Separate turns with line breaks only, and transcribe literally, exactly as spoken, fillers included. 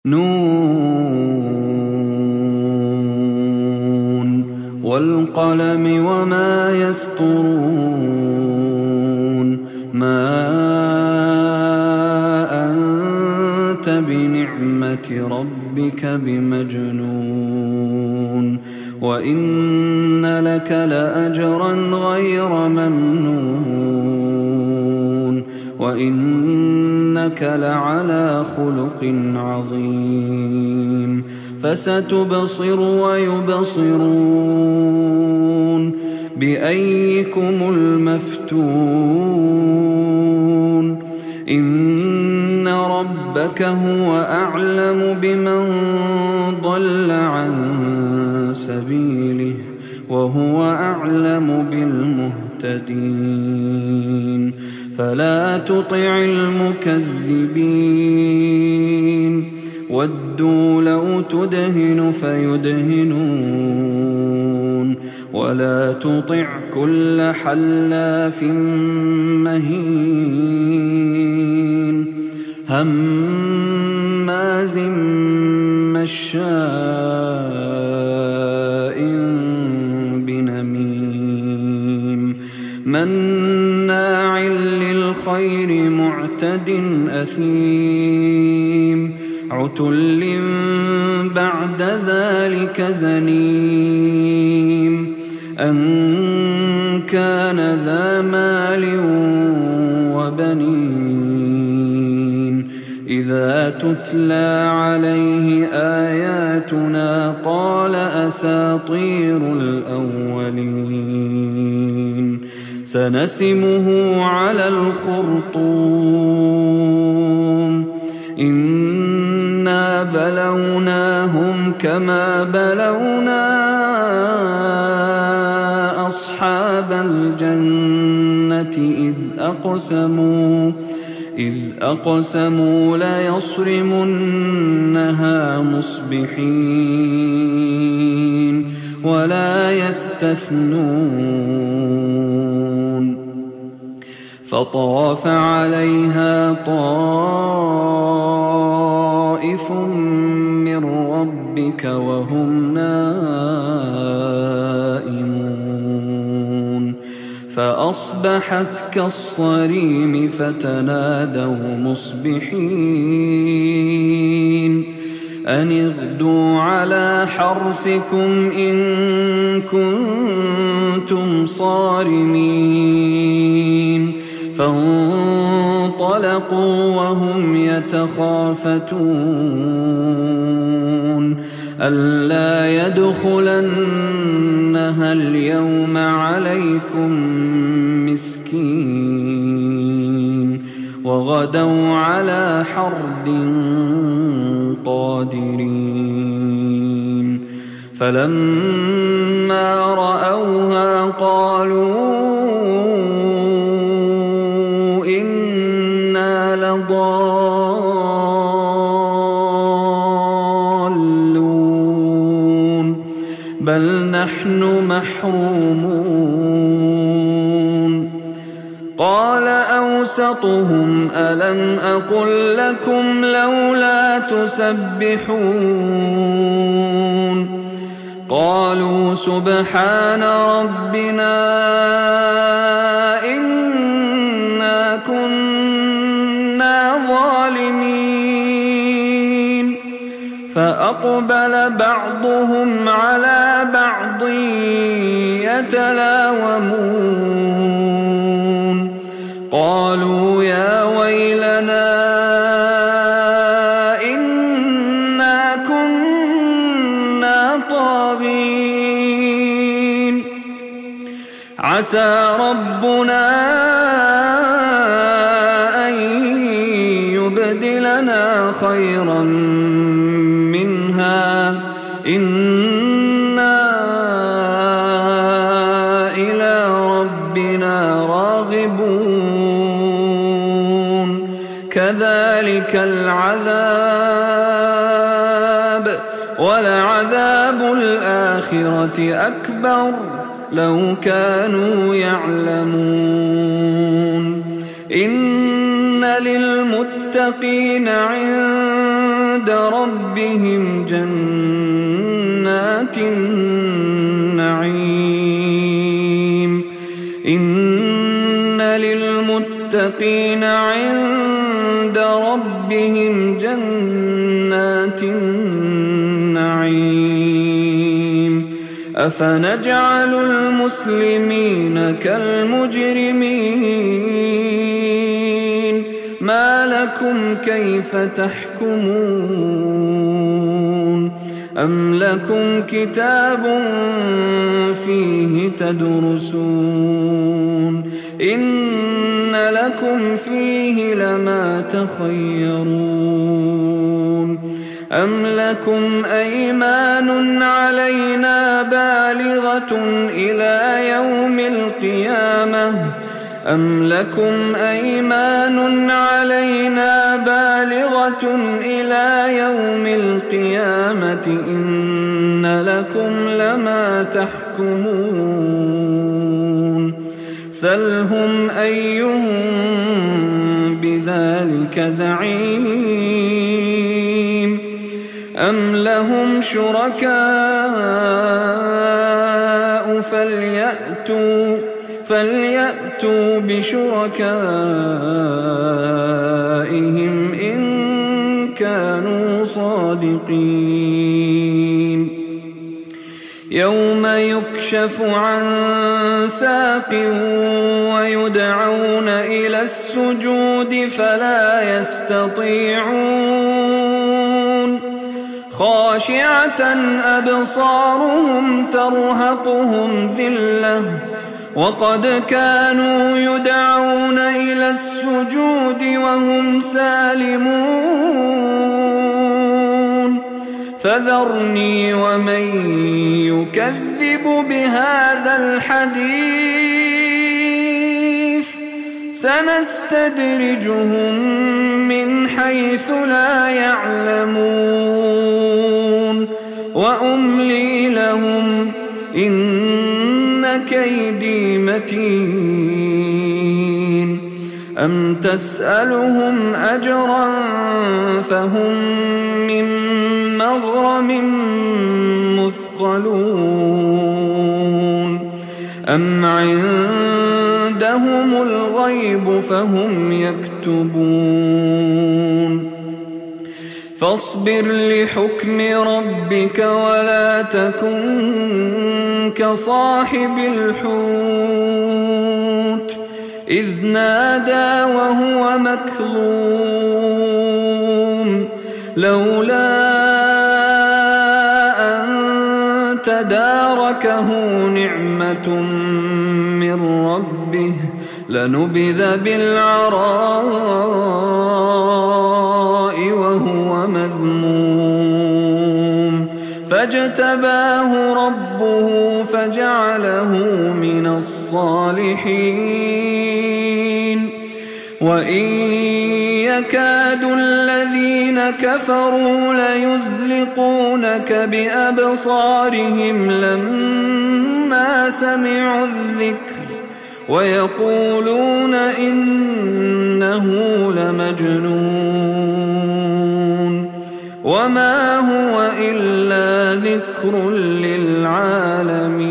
نون والقلم وما يسطرون ما أنت بنعمة ربك بمجنون وإن لك لأجرا غير ممنون وإنك لعلى خلق عظيم فستبصر ويبصرون بأيكم المفتون إن ربك هو أعلم بمن ضل عن سبيله وهو أعلم بالمهتدين فلا تطع المكذبين ودوا لو تدهن فيدهنون ولا تطع كل حلاف مهين هماز مشاء بنميم مناع للخير معتد أثيم عتل بعد ذلك زنيم أن كان ذا مال وبنين إذا تتلى عليه آياتنا قال أساطير الأولين سنسمه على الخرطوم إنا بلوناهم كما بلونا أصحاب الجنة إذ أقسموا إذ أقسموا ليصرمنها مصبحين ولا يستثنون فطاف عليها طائف من ربك وهم نائمون فأصبحت كالصريم فتنادوا مصبحين أن اغدوا على حرثكم إن كنتم صارمين فانطلقوا وهم يتخافتون ألا يدخلنها اليوم عليكم مسكين وغدوا على حرد قادرين فلما رأوها قالوا إنا لضالون بل نحن محرومون قال أوسطهم ألم أقل لكم لولا تسبحون قالوا سبحان ربنا إنا كنا ظالمين فأقبل بعضهم على بعض يتلاومون قالوا يا ويلنا إنا كنا طاغين عسى ربنا أن يبدلنا خيرا منها إنا إلى ربنا راغبون كذلك العذاب ولعذاب الآخرة أكبر لو كانوا يعلمون إن للمتقين عند عند ربهم جنات النعيم إن للمتقين عند ربهم جنات النعيم أفنجعل المسلمين كالمجرمين ما لكم كيف تحكمون أم لكم كتاب فيه تدرسون إن لكم فيه لما تخيرون أم لكم أيمان علينا بالغة إلى يوم القيامة أم لكم أيمان علينا بالغة إلى يوم القيامة إن لكم لما تحكمون سلهم أيهم بذلك زعيم أم لهم شركاء فليأتوا فليأتوا بشركائهم إن كانوا صادقين يوم يكشف عن ساق ويدعون إلى السجود فلا يستطيعون خاشعة أبصارهم ترهقهم ذلة وقد كانوا يدعون إلى السجود وهم سالمون فذرني ومن يكذب بهذا الحديث سنستدرجهم من حيث لا يعلمون وأملي لهم إن كيدي متين أم تسألهم أجرا فهم من مغرم مثقلون أم عندهم الغيب فهم يكتبون فاصبر لحكم ربك ولا تكن كصاحب الحوت إذ نادى وهو مكظوم لولا أن تداركه نعمة من ربه لنبذ بالعراء وهو مذموم فاجتباه ربه فجعله من الصالحين وإن يكاد الذين كفروا ليزلقونك بأبصارهم لما سمعوا الذكر ويقولون إنه لمجنون وما هو إلا ذكر للعالمين.